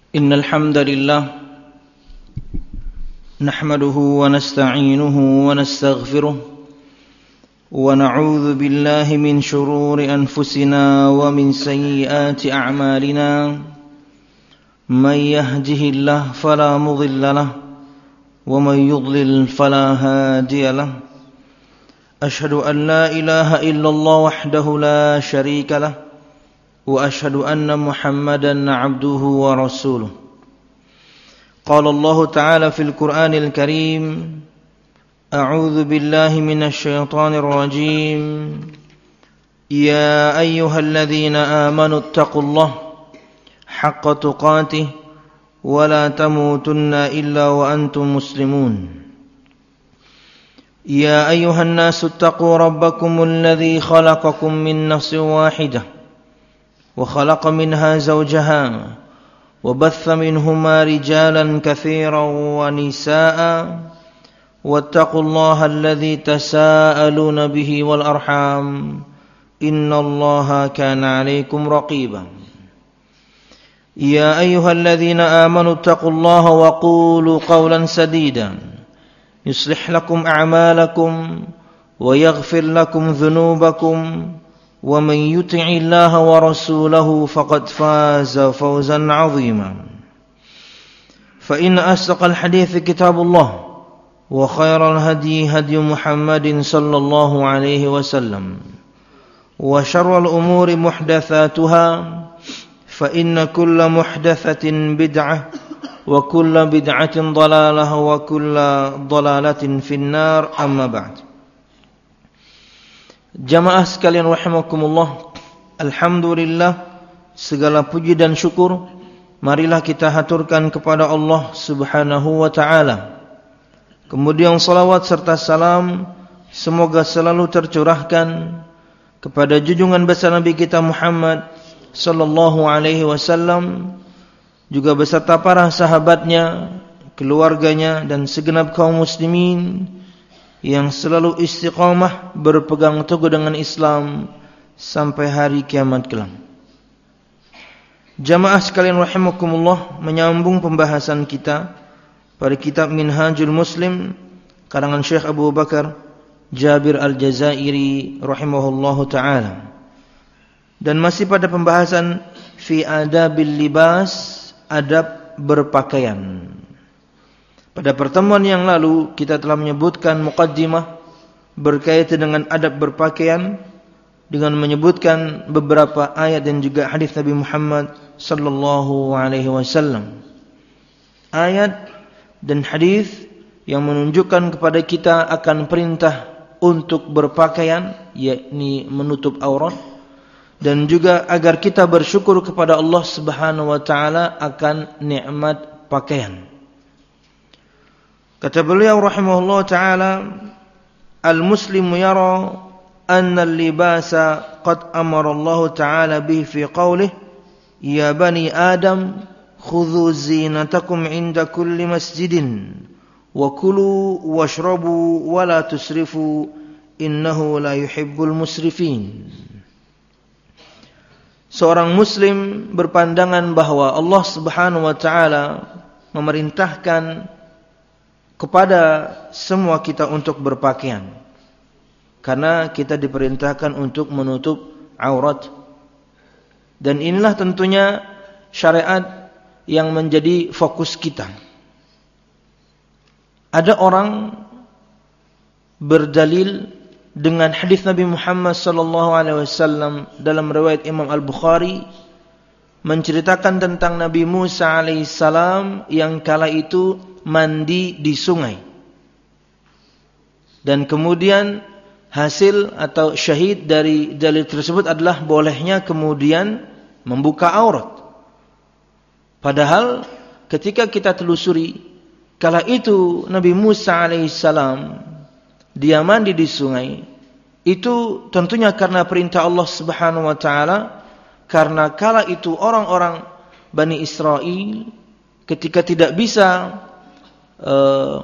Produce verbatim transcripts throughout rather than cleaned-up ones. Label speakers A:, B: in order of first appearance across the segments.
A: إن الحمد لله نحمده ونستعينه ونستغفره ونعوذ بالله من شرور أنفسنا ومن سيئات أعمالنا من يهده الله فلا مضل له ومن يضلل فلا هادي له أشهد أن لا إله إلا الله وحده لا شريك له وأشهد أن محمدا عبده ورسوله قال الله تعالى في القرآن الكريم أعوذ بالله من الشيطان الرجيم يا أيها الذين آمنوا اتقوا الله حق تقاته ولا تموتن إلا وأنتم مسلمون يا أيها الناس اتقوا ربكم الذي خلقكم من نفس واحدة وخلق منها زوجها وبث منهما رجالا كثيرا ونساء واتقوا الله الذي تساءلون به والأرحام إن الله كان عليكم رقيبا يا أيها الذين آمنوا اتقوا الله وقولوا قولا سديدا يصلح لكم أعمالكم ويغفر لكم ذنوبكم ومن يطع الله ورسوله فقد فاز فوزا عظيما فإن أصدق الحديث كتاب الله وخير الهدي هدي محمد صلى الله عليه وسلم وشر الأمور محدثاتها فإن كل محدثة بدعة وكل بدعة ضلالة وكل ضلالة في النار أما بعد. Jamaah sekalian rahimakumullah, alhamdulillah, segala puji dan syukur marilah kita haturkan kepada Allah Subhanahu wa taala. Kemudian salawat serta salam semoga selalu tercurahkan kepada junjungan besar Nabi kita Muhammad sallallahu alaihi wasallam, juga beserta para sahabatnya, keluarganya dan segenap kaum muslimin yang selalu istiqamah berpegang teguh dengan Islam sampai hari kiamat kelak. Jamaah sekalian rahimakumullah, menyambung pembahasan kita pada kitab Minhajul Muslim karangan Syekh Abu Bakar Jabir Al-Jazairi rahimahullahu taala, dan masih pada pembahasan fi adabil libas, adab berpakaian. Pada pertemuan yang lalu kita telah menyebutkan muqaddimah berkaitan dengan adab berpakaian dengan menyebutkan beberapa ayat dan juga hadis Nabi Muhammad sallallahu alaihi wasallam. Ayat dan hadis yang menunjukkan kepada kita akan perintah untuk berpakaian, yakni menutup aurat, dan juga agar kita bersyukur kepada Allah Subhanahu wa taala akan nikmat pakaian. Kata beliau rahimahullah ta'ala, al-muslimu yara anna al-libasa qad amara Allah ta'ala bihi fi qawlih ya bani Adam khudhu zinatakum inda kulli masjidin wa kulu washrabu wa la tusrifu innahu la yuhibbul musrifin. Seorang muslim berpandangan bahwa Allah Subhanahu wa ta'ala memerintahkan kepada semua kita untuk berpakaian, karena kita diperintahkan untuk menutup aurat. Dan inilah tentunya syariat yang menjadi fokus kita. Ada orang berdalil dengan hadis Nabi Muhammad sallallahu alaihi wasallam dalam riwayat Imam Al-Bukhari, menceritakan tentang Nabi Musa alaihissalam yang kala itu mandi di sungai, dan kemudian hasil atau syahid dari dalil tersebut adalah bolehnya kemudian membuka aurat. Padahal ketika kita telusuri, kala itu Nabi Musa alaihissalam dia mandi di sungai, itu tentunya karena perintah Allah Subhanahu wa taala, karena kala itu orang-orang Bani Israel ketika tidak bisa uh,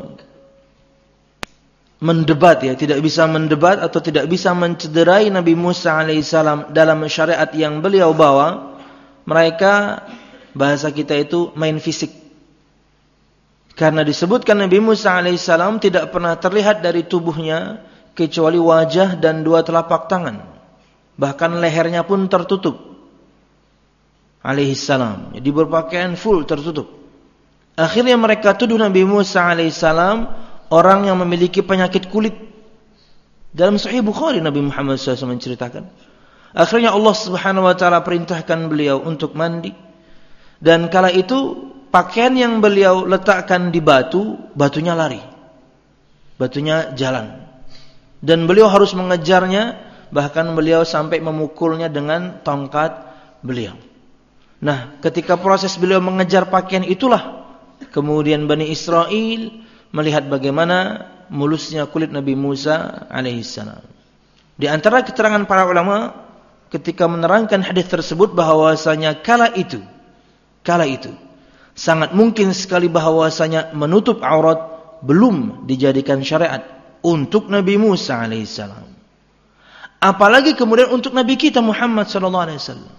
A: mendebat ya, tidak bisa mendebat atau tidak bisa mencederai Nabi Musa alaihissalam dalam syariat yang beliau bawa, mereka bahasa kita itu main fisik. Karena disebutkan Nabi Musa alaihissalam tidak pernah terlihat dari tubuhnya kecuali wajah dan dua telapak tangan. Bahkan lehernya pun tertutup. Alaihissalam. Jadi berpakaian full tertutup. Akhirnya mereka tuduh Nabi Musa alaihissalam orang yang memiliki penyakit kulit. Dalam Sahih Bukhari Nabi Muhammad shallallahu alaihi wasallam menceritakan. Akhirnya Allah Subhanahu wa taala perintahkan beliau untuk mandi. Dan kala itu pakaian yang beliau letakkan di batu, batunya lari. Batunya jalan. Dan beliau harus mengejarnya, bahkan beliau sampai memukulnya dengan tongkat beliau. Nah, ketika proses beliau mengejar pakaian itulah kemudian Bani Israel melihat bagaimana mulusnya kulit Nabi Musa alaihissalam. Di antara keterangan para ulama ketika menerangkan hadis tersebut bahwasanya kala itu kala itu sangat mungkin sekali bahwasanya menutup aurat belum dijadikan syariat untuk Nabi Musa alaihissalam. Apalagi kemudian untuk Nabi kita Muhammad sallallahu alaihi wasallam.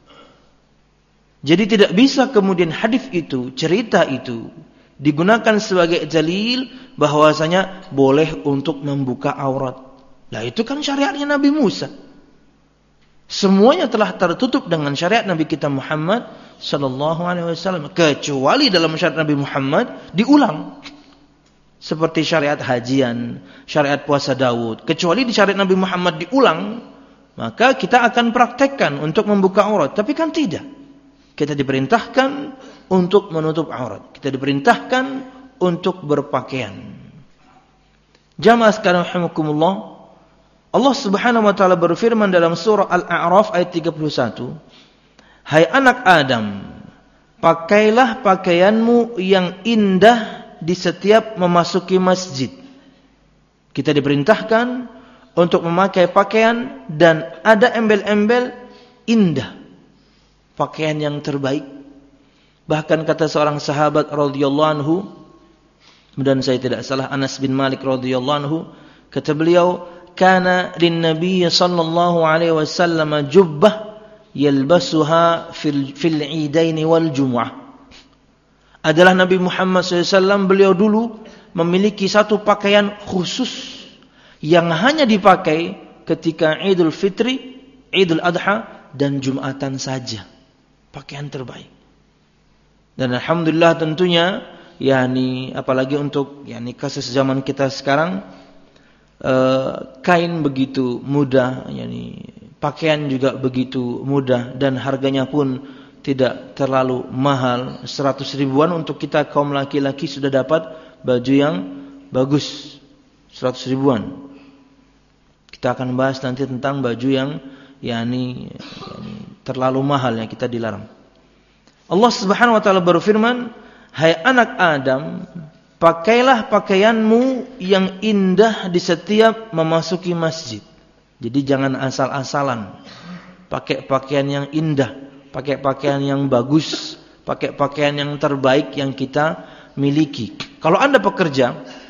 A: Jadi tidak bisa kemudian hadis itu, cerita itu digunakan sebagai dalil bahwasanya boleh untuk membuka aurat. Nah, itu kan syariatnya Nabi Musa. Semuanya telah tertutup dengan syariat Nabi kita Muhammad sallallahu alaihi wasallam, kecuali dalam syariat Nabi Muhammad diulang. Seperti syariat hajian, syariat puasa Daud. Kecuali di syariat Nabi Muhammad diulang, maka kita akan praktekkan untuk membuka aurat. Tapi kan tidak. Kita diperintahkan untuk menutup aurat. Kita diperintahkan untuk berpakaian. Jamaah sekalian rahimakumullah, Allah Subhanahu wa taala berfirman dalam surah Al-A'raf ayat tiga puluh satu, "Hai anak Adam, pakailah pakaianmu yang indah di setiap memasuki masjid." Kita diperintahkan untuk memakai pakaian dan ada embel-embel indah. Pakaian yang terbaik. Bahkan kata seorang sahabat radhiyallahu anhu, dan saya tidak salah Anas bin Malik radhiyallahu anhu, kata beliau, "Kana lin-nabiy sallallahu alaihi wasallam jubbah yalbasuha fil fil 'idain wal jumu'ah." Adalah Nabi Muhammad shallallahu alaihi wasallam, beliau dulu memiliki satu pakaian khusus yang hanya dipakai ketika Idul Fitri, Idul Adha dan Jumatan saja. Pakaian terbaik. Dan alhamdulillah tentunya, yakni apalagi untuk yakni kasus zaman kita sekarang, eh, kain begitu mudah, yakni pakaian juga begitu mudah dan harganya pun tidak terlalu mahal. Seratus ribuan untuk kita kaum laki-laki sudah dapat baju yang bagus. Seratus ribuan. Kita akan bahas nanti tentang baju yang yakni, yakni terlalu mahal yang kita dilarang. Allah Subhanahu wa taala berfirman, "Hai anak Adam, pakailah pakaianmu yang indah di setiap memasuki masjid." Jadi jangan asal-asalan. Pakai pakaian yang indah, pakai pakaian yang bagus, pakai pakaian yang terbaik yang kita miliki. Kalau Anda pekerja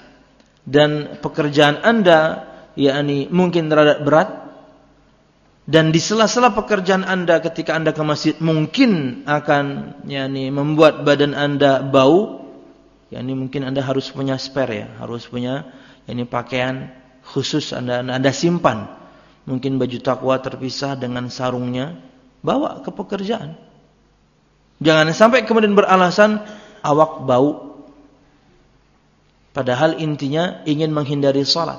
A: dan pekerjaan Anda yakni mungkin rada berat, dan di sela-sela pekerjaan Anda ketika Anda ke masjid mungkin akan yakni membuat badan Anda bau, yakni mungkin Anda harus punya spare ya, harus punya yakni pakaian khusus Anda Anda simpan. Mungkin baju takwa terpisah dengan sarungnya, bawa ke pekerjaan. Jangan sampai kemudian beralasan awak bau. Padahal intinya ingin menghindari salat.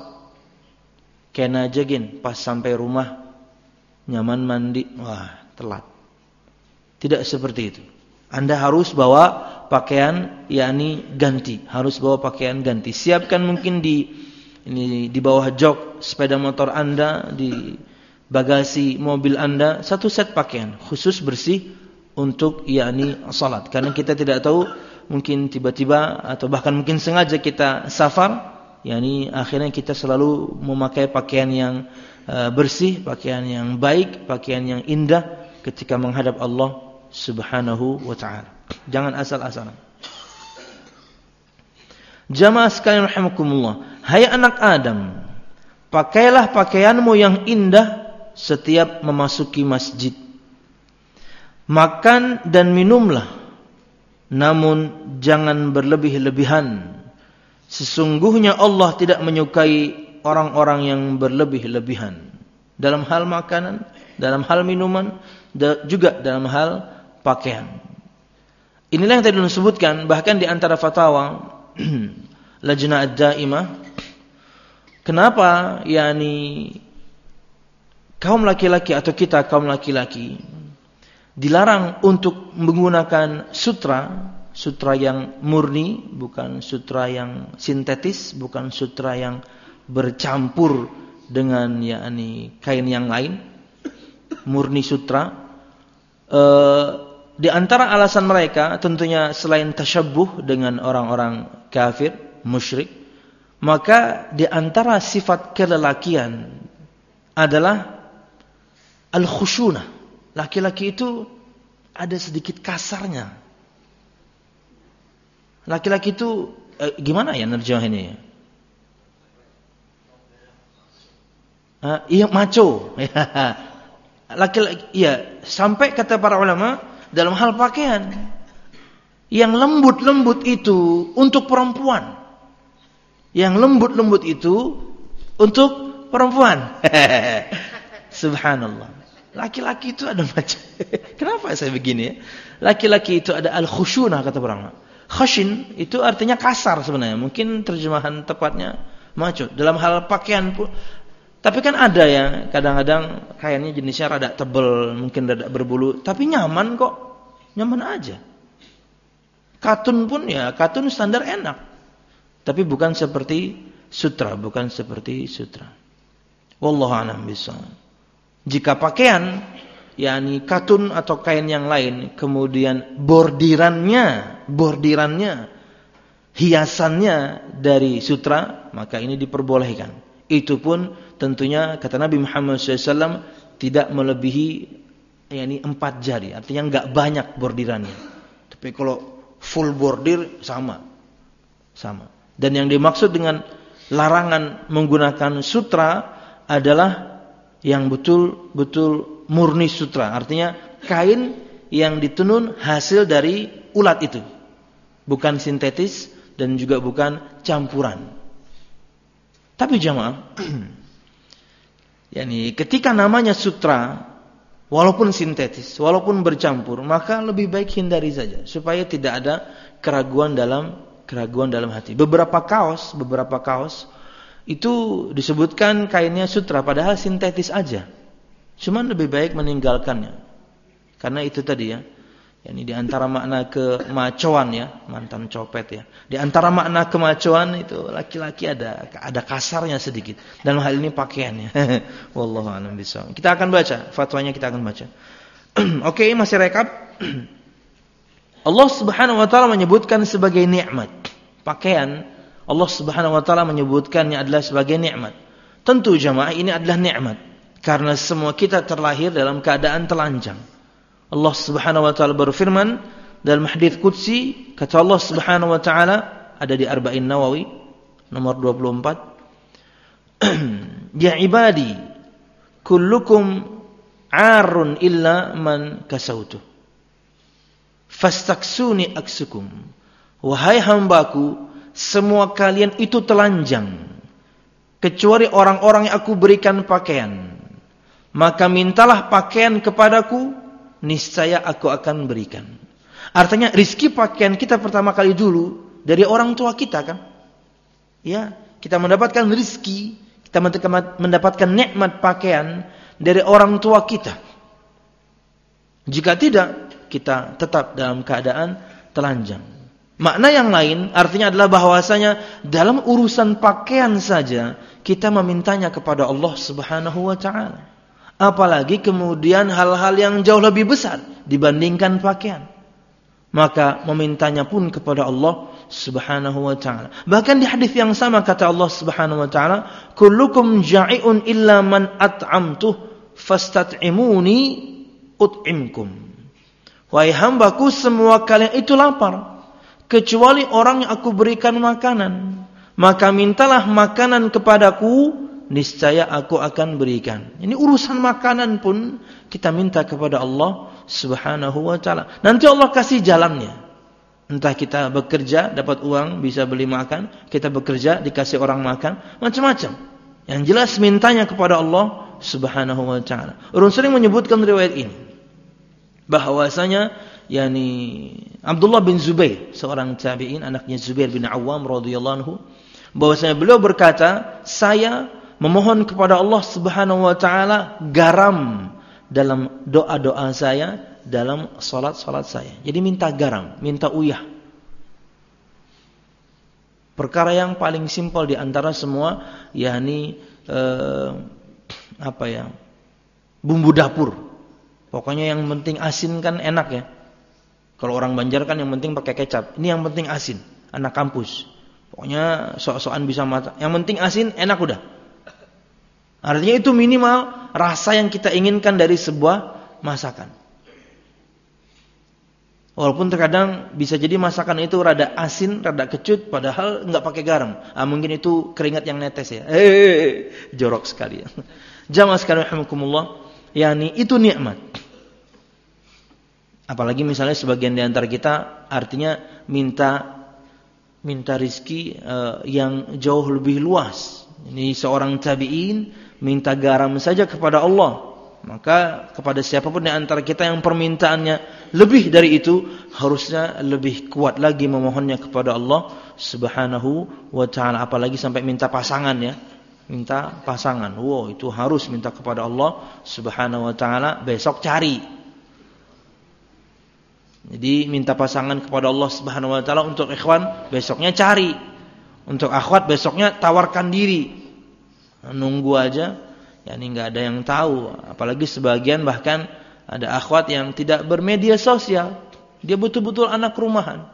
A: Kena jegin pas sampai rumah nyaman mandi, wah telat. Tidak seperti itu. Anda harus bawa pakaian yakni ganti, harus bawa pakaian ganti. Siapkan mungkin di ini di bawah jok sepeda motor Anda, di bagasi mobil Anda satu set pakaian khusus bersih untuk yakni salat. Karena kita tidak tahu, mungkin tiba-tiba atau bahkan mungkin sengaja kita safar, yakni akhirnya kita selalu memakai pakaian yang uh, bersih, pakaian yang baik, pakaian yang indah ketika menghadap Allah Subhanahu wa taala. Jangan asal-asalan. Jamaah sekalian rahimakumullah, hai anak Adam, pakailah pakaianmu yang indah setiap memasuki masjid. Makan dan minumlah, namun jangan berlebih-lebihan. Sesungguhnya Allah tidak menyukai orang-orang yang berlebih-lebihan dalam hal makanan, dalam hal minuman, juga dalam hal pakaian. Inilah yang tadi disebutkan, bahkan di antara fatwa Lajnah Ad-Daimah, kenapa yakni kaum laki-laki atau kita kaum laki-laki dilarang untuk menggunakan sutra, sutra yang murni, bukan sutra yang sintetis, bukan sutra yang bercampur dengan yakni kain yang lain, murni sutra. E, di antara alasan mereka tentunya selain tasyabbuh dengan orang-orang kafir, musyrik, maka di antara sifat kelelakian adalah al-khusyunah. Laki-laki itu ada sedikit kasarnya. Laki-laki itu eh, gimana ya nerjemahinnya ya? Ah, iya, macho. Laki-laki, iya, sampai kata para ulama dalam hal pakaian, yang lembut-lembut itu untuk perempuan. Yang lembut-lembut itu untuk perempuan. Subhanallah. Laki-laki itu ada macam. Kenapa saya begini ya? Laki-laki itu ada al-khusyunah kata orang. Khashin itu artinya kasar sebenarnya. Mungkin terjemahan tepatnya maco. Dalam hal pakaian pun. Tapi kan ada ya, kadang-kadang kainnya jenisnya rada tebal, mungkin rada berbulu, tapi nyaman kok. Nyaman aja. Katun pun ya, katun standar enak. Tapi bukan seperti sutra, bukan seperti sutra. Wallahu a'lam bishawab. Jika pakaian, yakni katun atau kain yang lain, kemudian bordirannya, bordirannya, hiasannya dari sutra, maka ini diperbolehkan. Itu pun tentunya kata Nabi Muhammad shallallahu alaihi wasallam tidak melebihi yakni empat jari, artinya enggak banyak bordirannya. Tapi kalau full bordir sama, sama. Dan yang dimaksud dengan larangan menggunakan sutra adalah yang betul-betul murni sutra. Artinya kain yang ditenun hasil dari ulat itu. Bukan sintetis dan juga bukan campuran. Tapi jamaah, yani ketika namanya sutra, walaupun sintetis, walaupun bercampur, maka lebih baik hindari saja. Supaya tidak ada keraguan dalam keraguan dalam hati. Beberapa kaos, beberapa kaos, itu disebutkan kainnya sutra padahal sintetis aja. Cuman lebih baik meninggalkannya. Karena itu tadi ya. Yani di antara makna kemacoan ya, mantan copet ya. Di antara makna kemacoan itu laki-laki ada ada kasarnya sedikit. Dalam hal ini pakaiannya. Wallahu a'lam bishawab. Kita akan baca fatwanya, kita akan baca. Oke, masih rekap. Allah Subhanahu wa taala menyebutkan sebagai nikmat. Pakaian Allah Subhanahu wa taala menyebutkannya adalah sebagai nikmat. Tentu jamaah ini adalah nikmat karena semua kita terlahir dalam keadaan telanjang. Allah Subhanahu wa taala berfirman dalam hadits qudsi, kata Allah Subhanahu wa taala ada di Arba'in Nawawi nomor dua puluh empat. Ya ibadi kullukum 'arun illa man kasautu. Fastaksuni aksukum. Wahai hambaku, semua kalian itu telanjang kecuali orang-orang yang aku berikan pakaian. Maka mintalah pakaian kepadaku, niscaya aku akan berikan. Artinya rizki pakaian kita pertama kali dulu dari orang tua kita kan. Ya, kita mendapatkan rizki, kita mendapatkan nikmat pakaian dari orang tua kita. Jika tidak, kita tetap dalam keadaan telanjang. Makna yang lain artinya adalah bahwasanya dalam urusan pakaian saja kita memintanya kepada Allah Subhanahu wa taala. Apalagi kemudian hal-hal yang jauh lebih besar dibandingkan pakaian. Maka memintanya pun kepada Allah Subhanahu wa taala. Bahkan di hadis yang sama kata Allah Subhanahu wa taala, "Kullukum ja'iun illa man at'amtuh fastat'imuni ut'imkum." Wahai hambaku, semua kalian itu lapar kecuali orang yang aku berikan makanan. Maka mintalah makanan kepadaku, niscaya aku akan berikan. Ini urusan makanan pun kita minta kepada Allah Subhanahu wa taala. Nanti Allah kasih jalannya. Entah kita bekerja dapat uang bisa beli makan, kita bekerja dikasih orang makan, macam-macam. Yang jelas mintanya kepada Allah Subhanahu wa taala. Ulun sering menyebutkan riwayat ini bahwasanya yakni Abdullah bin Zubair, seorang tabi'in, anaknya Zubair bin Awam radhiyallahu anhu, bahwasanya beliau berkata, saya memohon kepada Allah Subhanahu wa taala garam dalam doa-doa saya, dalam salat-salat saya. Jadi minta garam, minta uyah. Perkara yang paling simpel di antara semua yakni eh, apa ya? Bumbu dapur. Pokoknya yang penting asin kan enak ya. Kalau orang Banjar kan yang penting pakai kecap. Ini yang penting asin, anak kampus. Pokoknya sok-sokan bisa masak. Yang penting asin, enak udah. Artinya itu minimal rasa yang kita inginkan dari sebuah masakan. Walaupun terkadang bisa jadi masakan itu rada asin, rada kecut, padahal nggak pakai garam. Ah, mungkin itu keringat yang netes ya. Eh, jorok sekali ya. Jamaah sekalian rahimakumullah, yakni itu nikmat. Apalagi misalnya sebagian di antara kita artinya minta minta rizki uh, yang jauh lebih luas. Ini seorang tabi'in minta garam saja kepada Allah. Maka kepada siapapun di antara kita yang permintaannya lebih dari itu, harusnya lebih kuat lagi memohonnya kepada Allah Subhanahu wa taala. Apalagi sampai minta pasangan ya. Minta pasangan. Wow, itu harus minta kepada Allah Subhanahu wa taala, besok cari. Jadi minta pasangan kepada Allah Subhanahu wa taala untuk ikhwan besoknya cari. Untuk akhwat besoknya tawarkan diri. Nunggu aja yakni enggak ada yang tahu, apalagi sebagian bahkan ada akhwat yang tidak bermedia sosial. Dia betul-betul anak rumahan.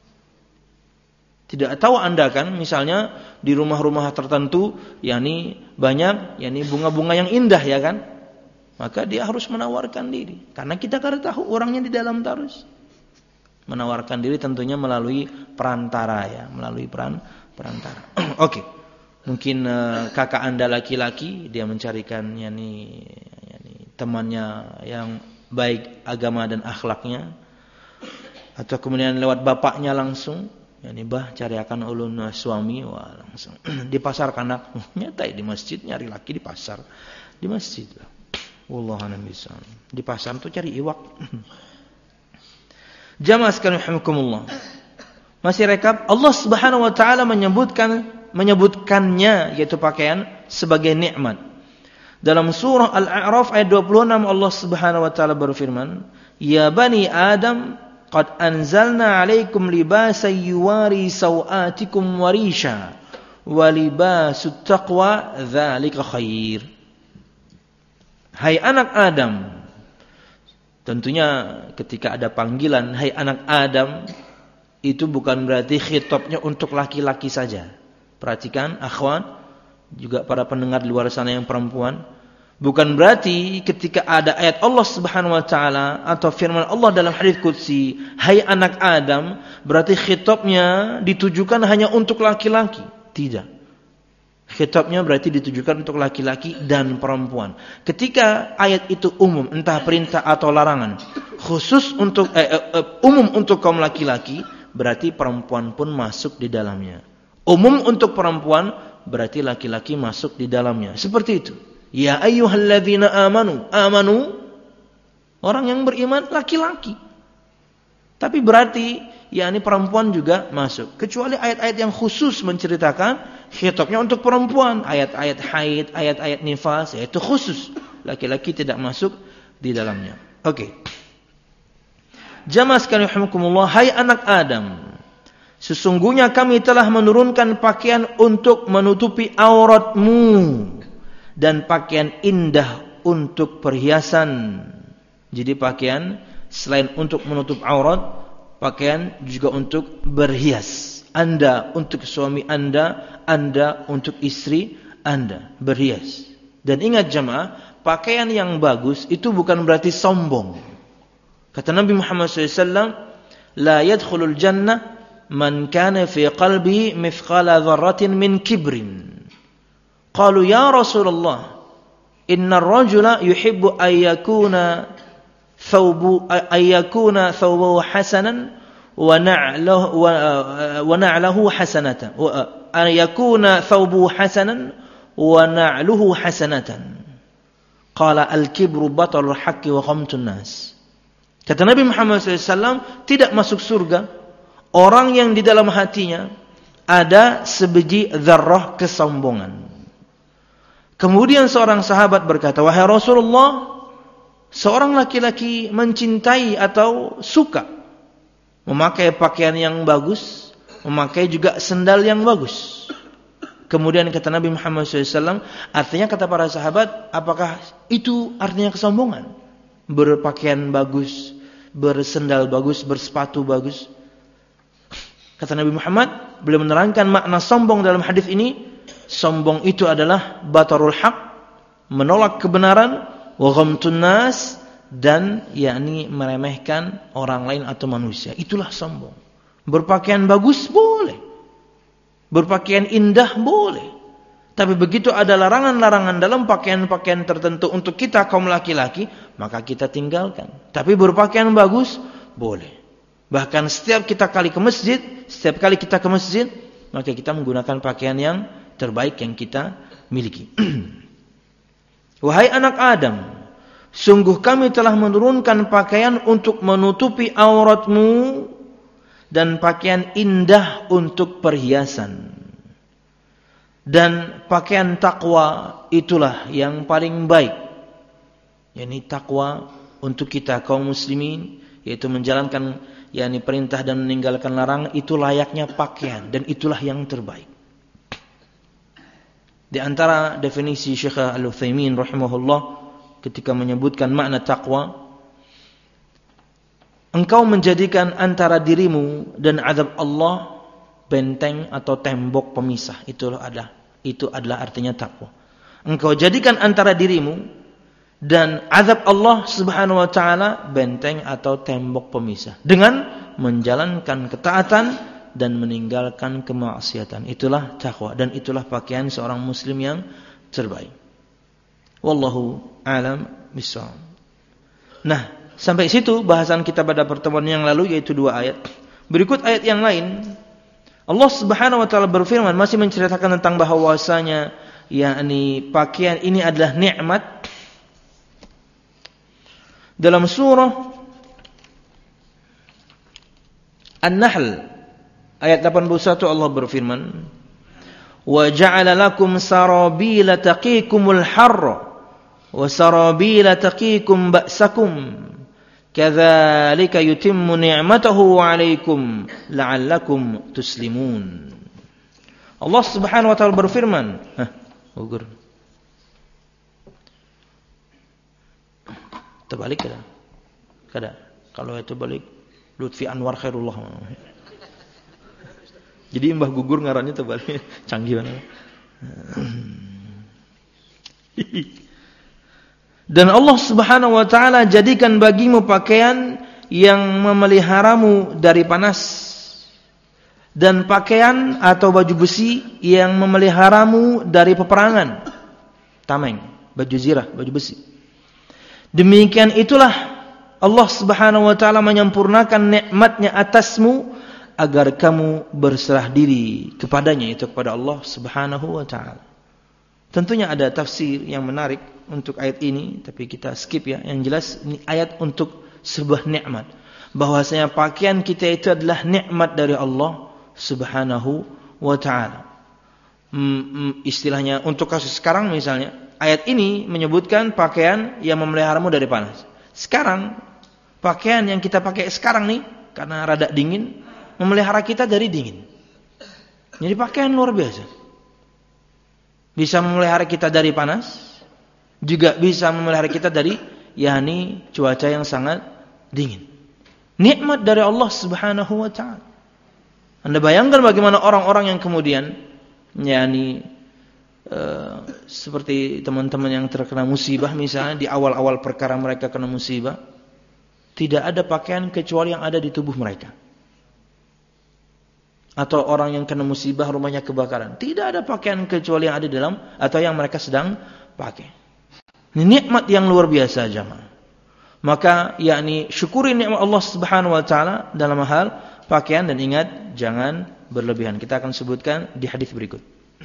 A: Tidak tahu Anda kan misalnya di rumah-rumah tertentu yakni banyak yakni bunga-bunga yang indah ya kan? Maka dia harus menawarkan diri karena kita kan tahu orangnya di dalam terus. Menawarkan diri tentunya melalui perantara ya, melalui peran perantara. Oke. Okay. Mungkin uh, kakak Anda laki-laki dia mencarikan yakni yakni temannya yang baik agama dan akhlaknya, atau kemudian lewat bapaknya langsung yakni bah cariakan ulun suami, wah langsung dipasarkan anaknya tai di masjid, nyari laki di pasar. Di masjid lah. Wallahu a'lam bishawab. Di pasar tuh cari iwak. Jamaah sekalian rahimakumullah. Masih rekap, Allah Subhanahu wa taala menyebutkan menyebutkannya yaitu pakaian sebagai nikmat. Dalam surah Al-A'raf ayat dua puluh enam Allah Subhanahu wa taala berfirman, "Ya bani Adam, qad anzalna 'alaikum libasan yuwari sawatikum wa risha, wa libasut taqwa dzalika khair." Hai anak Adam. Tentunya ketika ada panggilan hai anak Adam, itu bukan berarti khitabnya untuk laki-laki saja. Perhatikan akhwat, juga para pendengar di luar sana yang perempuan, bukan berarti ketika ada ayat Allah Subhanahu wa taala atau firman Allah dalam hadis qudsi, hai anak Adam, berarti khitabnya ditujukan hanya untuk laki-laki. Tidak. Khitabnya berarti ditujukan untuk laki-laki dan perempuan. Ketika ayat itu umum, entah perintah atau larangan, khusus untuk eh, eh, umum untuk kaum laki-laki, berarti perempuan pun masuk di dalamnya. Umum untuk perempuan, berarti laki-laki masuk di dalamnya. Seperti itu. Ya ayyuhalladzina amanu, amanu, orang yang beriman laki-laki. Tapi berarti yakni perempuan juga masuk. Kecuali ayat-ayat yang khusus menceritakan khitabnya untuk perempuan, ayat-ayat haid, ayat-ayat nifas, yaitu khusus. Laki-laki tidak masuk di dalamnya. Oke. Okay. Jamaah sekalian rahimakumullah, hai anak Adam, sesungguhnya kami telah menurunkan pakaian untuk menutupi auratmu dan pakaian indah untuk perhiasan. Jadi pakaian selain untuk menutup aurat, pakaian juga untuk berhias. Anda untuk suami Anda, Anda untuk istri Anda berhias. Dan ingat jemaah, pakaian yang bagus itu bukan berarti sombong. Kata Nabi Muhammad shallallahu alaihi wasallam, la yadkhulul jannah man kana fi qalbihi mithqala dzarratin min kibrin. Qalu ya Rasulullah, inna ar-rajula yuhibbu ayyakuna thawbu ayyakuna thawbuhu hasanan wa na'lahu wa na'lahu hasanatan wa ayyakuna thawbuhu hasanan wa na'luhu hasanatan. Qala al-kibru batarul haqqi wa ghamtun nas. Kata Nabi Muhammad shallallahu alaihi wasallam, tidak masuk surga orang yang di dalam hatinya ada sebiji dzarrah kesombongan. Kemudian seorang sahabat berkata, wahai Rasulullah, seorang laki-laki mencintai atau suka memakai pakaian yang bagus, memakai juga sendal yang bagus. Kemudian kata Nabi Muhammad shallallahu alaihi wasallam, artinya kata para sahabat, apakah itu artinya kesombongan? Berpakaian bagus, bersendal bagus, bersepatu bagus. Kata Nabi Muhammad, beliau menerangkan makna sombong dalam hadis ini. Sombong itu adalah batarul haq, menolak kebenaran, wa ghamtun nas, dan yakni meremehkan orang lain atau manusia. Itulah sombong. Berpakaian bagus boleh, berpakaian indah boleh, tapi begitu ada larangan-larangan dalam pakaian-pakaian tertentu untuk kita kaum laki-laki, maka kita tinggalkan. Tapi berpakaian bagus boleh. Bahkan setiap kita kali ke masjid, setiap kali kita ke masjid, maka kita menggunakan pakaian yang terbaik yang kita miliki. Wahai anak Adam, sungguh kami telah menurunkan pakaian untuk menutupi auratmu dan pakaian indah untuk perhiasan. Dan pakaian takwa itulah yang paling baik. yakni takwa untuk kita kaum muslimin, yaitu menjalankan yakni perintah dan meninggalkan larangan, itu layaknya pakaian dan itulah yang terbaik. Di antara definisi Syekh Al-Utsaimin rahimahullah ketika menyebutkan makna takwa, engkau menjadikan antara dirimu dan azab Allah benteng atau tembok pemisah. Itu adalah itu adalah artinya takwa. Engkau jadikan antara dirimu dan azab Allah Subhanahu wa taala benteng atau tembok pemisah dengan menjalankan ketaatan dan meninggalkan kemaksiatan. Itulah takwa dan itulah pakaian seorang muslim yang terbaik. Wallahu a'lam bishawab. Nah, sampai situ bahasan kita pada pertemuan yang lalu, yaitu dua ayat. Berikut ayat yang lain, Allah Subhanahu wa taala berfirman masih menceritakan tentang bahwasanya yakni pakaian ini adalah nikmat. Dalam surah An-Nahl ayat delapan puluh satu Allah berfirman, "Wa ja'ala lakum sarabila taqikumul harra wa sarabila taqikum ba'sakum." Kadzalika yutimmu ni'matahu 'alaikum la'allakum tuslimun. Allah Subhanahu wa taala berfirman, hah, gugur. Terbalik kada? Kada. Kalau itu balik Lutfi Anwar Khairullah. Jadi Mbah gugur ngarannya terbalik. Canggih banget. Dan Allah Subhanahu wa taala jadikan bagimu pakaian yang memeliharamu dari panas, dan pakaian atau baju besi yang memeliharamu dari peperangan. Tameng, baju zirah, baju besi. Demikian itulah Allah Subhanahu wa taala menyempurnakan nikmatnya atasmu agar kamu berserah diri kepadanya, itu kepada Allah Subhanahu wa taala. Tentunya ada tafsir yang menarik untuk ayat ini, tapi kita skip ya. Yang jelas ini ayat untuk sebuah nikmat, bahwasanya pakaian kita itu adalah nikmat dari Allah Subhanahu wa taala. Hmm, istilahnya untuk kasus sekarang misalnya, ayat ini menyebutkan pakaian yang memeliharamu dari panas. Sekarang pakaian yang kita pakai sekarang nih karena rada dingin memelihara kita dari dingin. Jadi pakaian luar biasa. Bisa memelihara kita dari panas, juga bisa memelihara kita dari yakni cuaca yang sangat dingin. Nikmat dari Allah Subhanahu wa taala. Anda bayangkan bagaimana orang-orang yang kemudian yakni uh, seperti teman-teman yang terkena musibah misalnya, di awal-awal perkara mereka kena musibah, tidak ada pakaian kecuali yang ada di tubuh mereka. atau orang yang kena musibah rumahnya kebakaran. Tidak ada pakaian kecuali yang ada di dalam atau yang mereka sedang pakai. Ini nikmat yang luar biasa jemaah. Maka yakni syukuri nikmat Allah Subhanahu wa taala dalam hal pakaian dan ingat jangan berlebihan. Kita akan sebutkan di hadis berikut.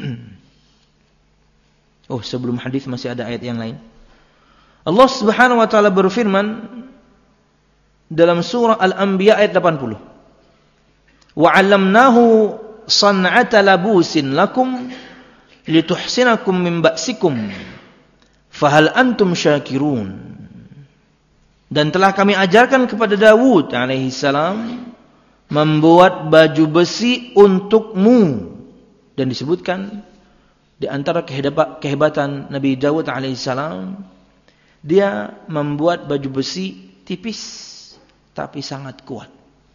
A: Oh, sebelum hadis masih ada ayat yang lain. Allah Subhanahu wa taala berfirman dalam surah Al-Anbiya ayat delapan puluh. Wa 'allamnahu san'ata labusin lakum lituhsinakum min ba'sikum fahal antum syakirun. Dan telah kami ajarkan kepada Dawud alaihi salam membuat baju besi untukmu. Dan disebutkan di antara kehebatan Nabi Dawud alaihi salam, dia membuat baju besi tipis tapi sangat kuat.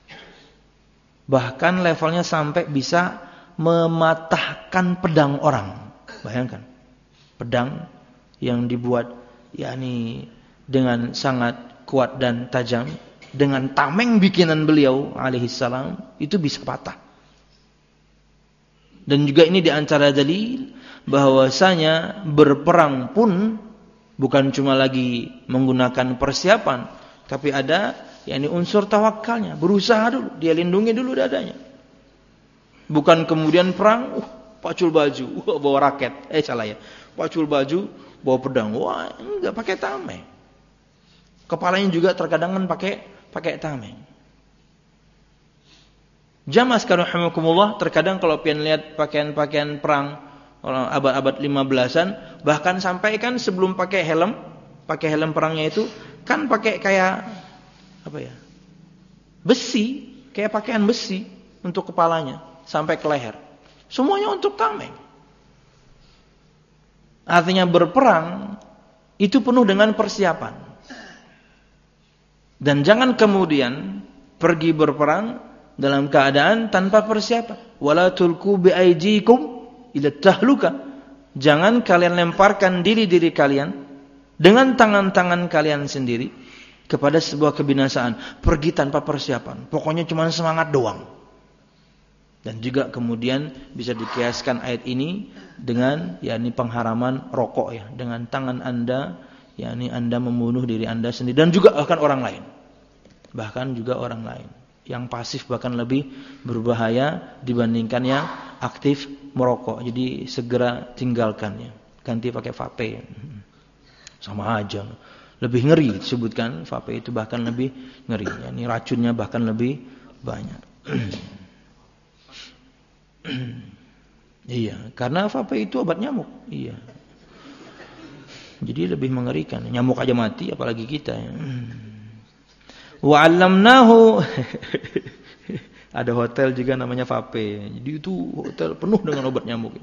A: Bahkan levelnya sampai bisa mematahkan pedang orang. Bayangkan, pedang yang dibuat yakni dengan sangat kuat dan tajam, dengan tameng bikinan beliau alaihi salam, itu bisa patah. Dan juga ini di antara dalil bahwasanya berperang pun bukan cuma lagi menggunakan persiapan, tapi ada yakni unsur tawakalnya, berusaha dulu, dia lindungi dulu dadanya. Bukan kemudian perang, uh, pacul baju, uh, bawa raket, eh salah ya, pacul baju, bawa pedang, wah enggak pakai tameng. Kepalanya juga terkadang kan pakai pakai tameng. Jamaah sekalian rahimakumullah, terkadang kalau pian lihat pakaian-pakaian perang abad-abad lima belasan, bahkan sampai kan sebelum pakai helm, pakai helm perangnya itu kan pakai kayak apa ya? Besi, kayak pakaian besi untuk kepalanya sampai ke leher. Semuanya untuk tameng. Artinya berperang itu penuh dengan persiapan. Dan jangan kemudian pergi berperang dalam keadaan tanpa persiapan. Wala tulqu biaydikum ila tahluka. Jangan kalian lemparkan diri-diri kalian dengan tangan-tangan kalian sendiri kepada sebuah kebinasaan. Pergi tanpa persiapan. Pokoknya cuma semangat doang. Dan juga kemudian bisa dikiaskan ayat ini dengan yakni pengharaman rokok ya, dengan tangan Anda yakni Anda membunuh diri Anda sendiri dan juga bahkan orang lain. Bahkan juga orang lain. Yang pasif bahkan lebih berbahaya dibandingkan yang aktif merokok. Jadi segera tinggalkannya. Ganti pakai vape. Sama aja. Lebih ngeri disebutkan, vape itu bahkan lebih ngeri. Ini racunnya bahkan lebih banyak. Iya, karena vape itu obat nyamuk. Iya. Jadi lebih mengerikan. Nyamuk aja mati, apalagi kita. Wa 'allamnahu ada hotel juga namanya vape. Jadi itu hotel penuh dengan obat nyamuk.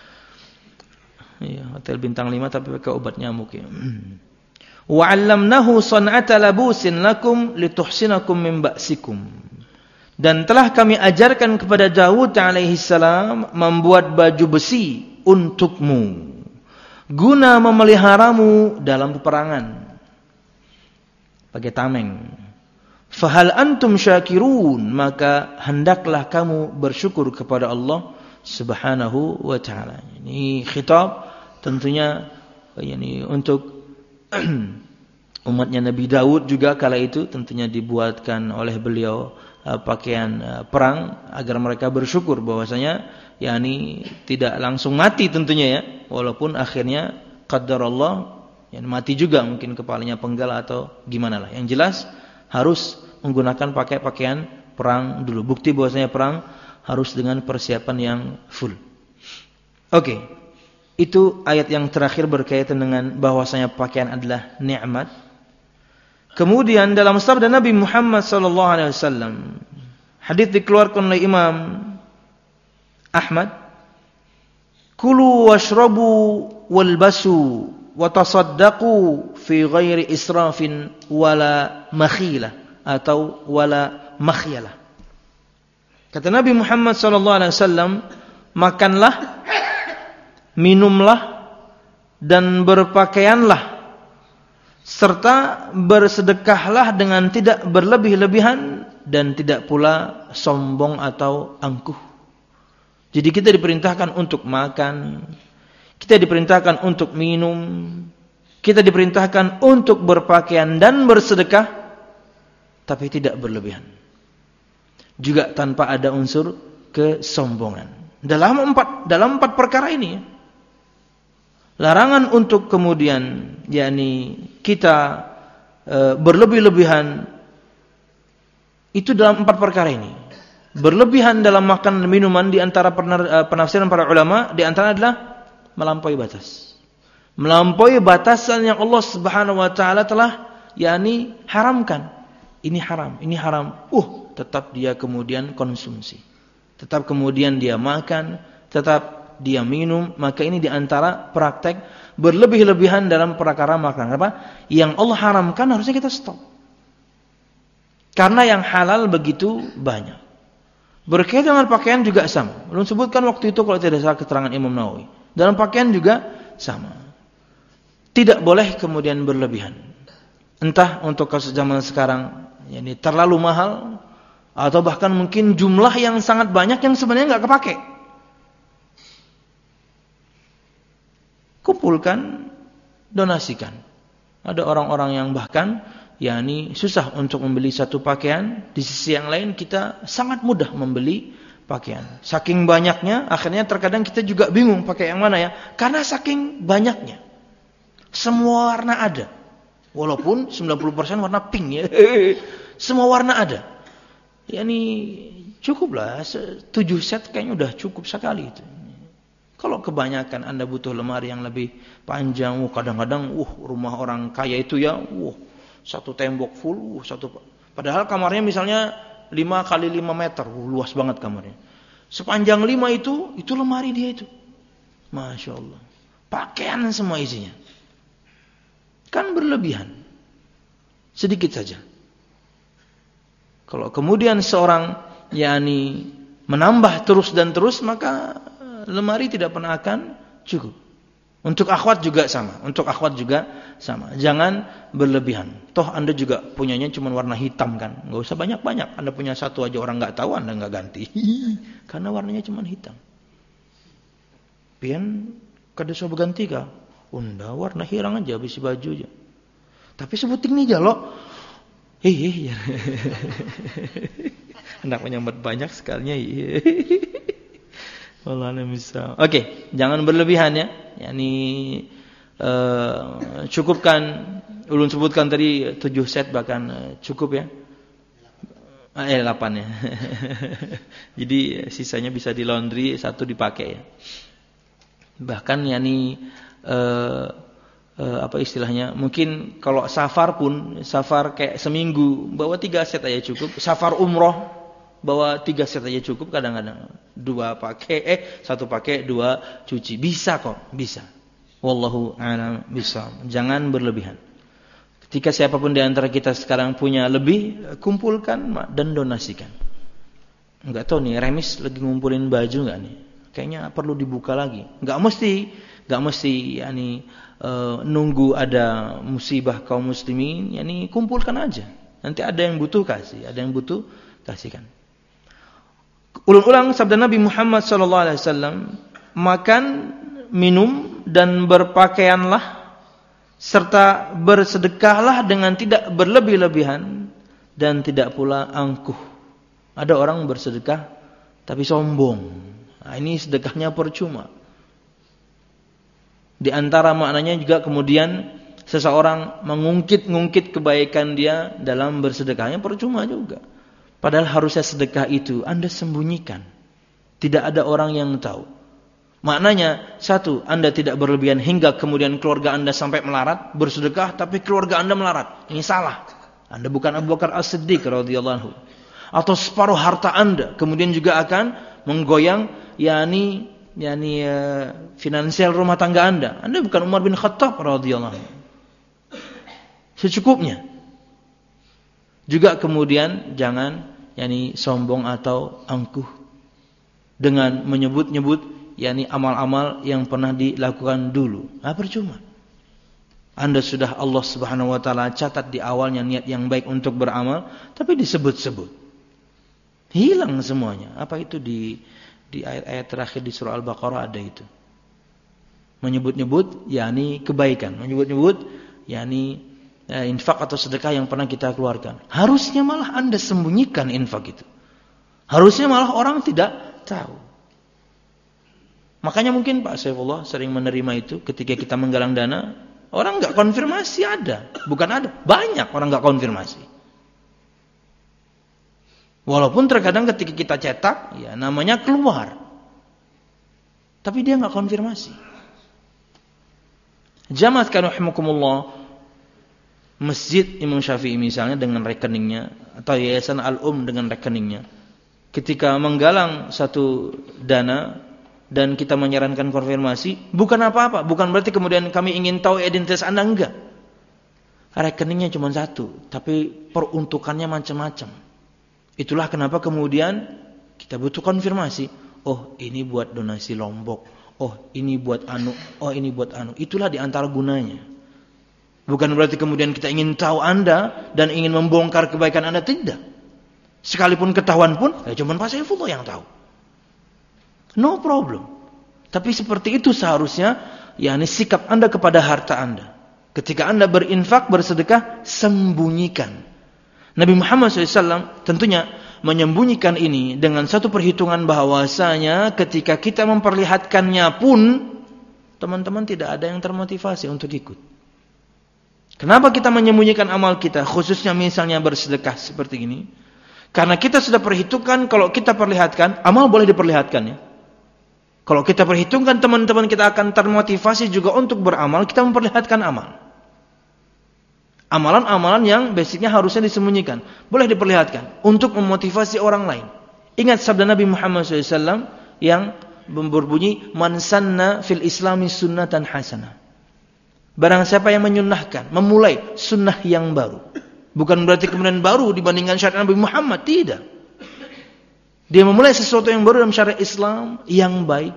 A: Iya, hotel bintang lima tapi pakai obat nyamuk ya. Wa 'allamnahu san'ata labusin lakum lituhsinakum min ba'sikum. Dan telah kami ajarkan kepada Daud alaihi salam membuat baju besi untukmu guna memeliharamu dalam peperangan. Pakai tameng. Fahal antum syakirun, maka hendaklah kamu bersyukur kepada Allah Subhanahu wa taala. Ini khitab tentunya ini untuk umatnya Nabi Daud juga kala itu tentunya dibuatkan oleh beliau uh, pakaian uh, perang agar mereka bersyukur bahwasanya yakni tidak langsung mati tentunya ya, walaupun akhirnya qadarullah yang mati juga mungkin kepalanya penggal atau gimana lah. Yang jelas harus menggunakan pakai pakaian perang dulu. Bukti bahwasanya perang harus dengan persiapan yang full. Oke. Okay. Itu ayat yang terakhir berkaitan dengan bahwasanya pakaian adalah nikmat. Kemudian dalam sabda Nabi Muhammad sallallahu alaihi wasallam, hadis dikeluarkan oleh Imam Ahmad, "Kulu washrabu walbasu wa tasaddaqu fi ghairi israfin wala makhila atau wala makhyalah." Kata Nabi Muhammad sallallahu alaihi wasallam, makanlah, minumlah dan berpakaianlah serta bersedekahlah dengan tidak berlebih-lebihan dan tidak pula sombong atau angkuh. Jadi kita diperintahkan untuk makan, kita diperintahkan untuk minum, kita diperintahkan untuk berpakaian dan bersedekah, tapi tidak berlebihan. Juga tanpa ada unsur kesombongan. Dalam empat dalam empat perkara ini, larangan untuk kemudian yakni kita e, berlebih-lebihan itu dalam empat perkara ini. Berlebihan dalam makan dan minuman di antara penafsiran para ulama di antara adalah melampaui batas. Melampaui batasan yang Allah Subhanahu wa taala telah yakni haramkan. Ini haram, ini haram. Uh, tetap dia kemudian konsumsi. Tetap kemudian dia makan, tetap dia minum, maka ini di antara praktek berlebih-lebihan dalam perkara makan. Apa? Yang Allah haramkan harusnya kita stop. Karena yang halal begitu banyak. Berkaitan dengan pakaian juga sama. Belum sebutkan waktu itu kalau tidak salah keterangan Imam Nawawi. Dalam pakaian juga sama. Tidak boleh kemudian berlebihan. Entah untuk kasus zaman sekarang, yani terlalu mahal, atau bahkan mungkin jumlah yang sangat banyak yang sebenarnya nggak kepake. Kumpulkan, donasikan. Ada orang-orang yang bahkan yakni susah untuk membeli satu pakaian, di sisi yang lain kita sangat mudah membeli pakaian. Saking banyaknya, akhirnya terkadang kita juga bingung pakai yang mana ya, karena saking banyaknya. Semua warna ada. Walaupun sembilan puluh persen warna pink ya. Semua warna ada. yakni cukuplah tujuh set kayaknya udah cukup sekali itu. Kalau kebanyakan Anda butuh lemari yang lebih panjang, kadang-kadang uh rumah orang kaya itu ya, uh satu tembok full, uh, satu padahal kamarnya misalnya lima kali lima meter, uh, luas banget kamarnya. Sepanjang lima itu, itu lemari dia itu. Masya Allah. Pakaian semua isinya. Kan berlebihan. Sedikit saja. Kalau kemudian seorang yakni menambah terus dan terus, maka lemari tidak pernah akan cukup. Untuk akhwat juga sama. Untuk akhwat juga sama. Jangan berlebihan. Toh Anda juga punyanya cuma warna hitam kan. Nggak usah banyak-banyak. Anda punya satu aja orang nggak tahu, Anda nggak ganti. Karena warnanya cuma hitam. Pian kada usah berganti kah? Unda warna hirang aja bisi baju aja. Tapi sebuting nih jalo. Hehehe. Anak menyambat banyak sekalinya. Allah bisa. Oke, jangan berlebihan ya. Yani uh, cukupkan. Ulun sebutkan tadi tujuh set bahkan uh, cukup ya. Ah, eh delapan ya. Jadi sisanya bisa di laundry, satu dipakai ya. Bahkan yani uh, uh, apa istilahnya? Mungkin kalau safar pun, safar kayak seminggu bawa tiga set aja cukup. Safar umroh bawa tiga set aja cukup, kadang-kadang dua pakai, eh satu pakai, dua cuci, bisa kok, bisa. Wallahu a'lam bishawab. Jangan berlebihan. Ketika siapapun di antara kita sekarang punya lebih, kumpulkan dan donasikan. Enggak tahu nih, Remis lagi ngumpulin baju enggak nih? Kayaknya perlu dibuka lagi. Enggak mesti, enggak mesti, yakni uh, nunggu ada musibah kaum muslimin, yakni kumpulkan aja. Nanti ada yang butuh kasih, ada yang butuh kasihkan. Ulang-ulang sabda Nabi Muhammad sallallahu alaihi wasallam, makan, minum dan berpakaianlah serta bersedekahlah dengan tidak berlebih-lebihan dan tidak pula angkuh. Ada orang bersedekah tapi sombong. Nah, ini sedekahnya percuma. Di antara maknanya juga kemudian seseorang mengungkit-ngungkit kebaikan dia dalam bersedekahnya percuma juga. Padahal harusnya sedekah itu Anda sembunyikan. Tidak ada orang yang tahu. Maknanya, satu, Anda tidak berlebihan hingga kemudian keluarga Anda sampai melarat. Bersedekah tapi keluarga Anda melarat. Ini salah. Anda bukan Abu Bakar As-Siddiq radhiyallahu anhu. Atau separuh harta Anda kemudian juga akan menggoyang yakni yakni uh, finansial rumah tangga Anda. Anda bukan Umar bin Khattab radhiyallahu anhu. Secukupnya. Juga kemudian jangan yakni sombong atau angkuh dengan menyebut-nyebut yakni amal-amal yang pernah dilakukan dulu. Nah, percuma. Anda sudah Allah Subhanahu wa taala catat di awalnya niat yang baik untuk beramal, tapi disebut-sebut. Hilang semuanya. Apa itu di Di ayat-ayat terakhir di surah Al-Baqarah ada itu. Menyebut-nyebut yakni kebaikan, menyebut-nyebut yakni eh, infak atau sedekah yang pernah kita keluarkan. Harusnya malah Anda sembunyikan infak itu. Harusnya malah orang tidak tahu. Makanya mungkin Pak Saifullah sering menerima itu ketika kita menggalang dana, orang enggak konfirmasi ada, bukan ada, banyak orang enggak konfirmasi. Walaupun terkadang ketika kita cetak, ya namanya keluar. Tapi dia enggak konfirmasi. Jamaat rahimakumullah, Masjid Imam Syafi'i misalnya dengan rekeningnya, atau Yayasan Al-Um dengan rekeningnya. Ketika menggalang satu dana dan kita menyarankan konfirmasi, bukan apa-apa, bukan berarti kemudian kami ingin tahu identitas Anda, enggak. Rekeningnya cuma satu, tapi peruntukannya macam-macam. Itulah kenapa kemudian kita butuh konfirmasi. Oh, ini buat donasi Lombok. Oh, ini buat anu. Oh, ini buat anu. Itulah diantara gunanya. Bukan berarti kemudian kita ingin tahu Anda dan ingin membongkar kebaikan Anda, tidak. Sekalipun ketahuan pun, ya cuma Pak Saifullah yang tahu. No problem. Tapi seperti itu seharusnya, yakni sikap Anda kepada harta Anda. Ketika Anda berinfak, bersedekah, sembunyikan. Nabi Muhammad shallallahu alaihi wasallam tentunya menyembunyikan ini dengan satu perhitungan bahwasanya ketika kita memperlihatkannya pun, teman-teman tidak ada yang termotivasi untuk ikut. Kenapa kita menyembunyikan amal kita, khususnya misalnya bersedekah seperti ini? Karena kita sudah perhitungkan kalau kita perlihatkan, amal boleh diperlihatkan ya. Kalau kita perhitungkan teman-teman kita akan termotivasi juga untuk beramal, kita memperlihatkan amal. Amalan-amalan yang basicnya harusnya disembunyikan, boleh diperlihatkan untuk memotivasi orang lain. Ingat sabda Nabi Muhammad shallallahu alaihi wasallam yang berbunyi, Man sanna fil islami sunnatan hasanah. Barang siapa yang menyunnahkan, memulai sunnah yang baru. Bukan berarti kemudian baru dibandingkan syariat Nabi Muhammad, tidak. Dia memulai sesuatu yang baru dalam syariat Islam yang baik.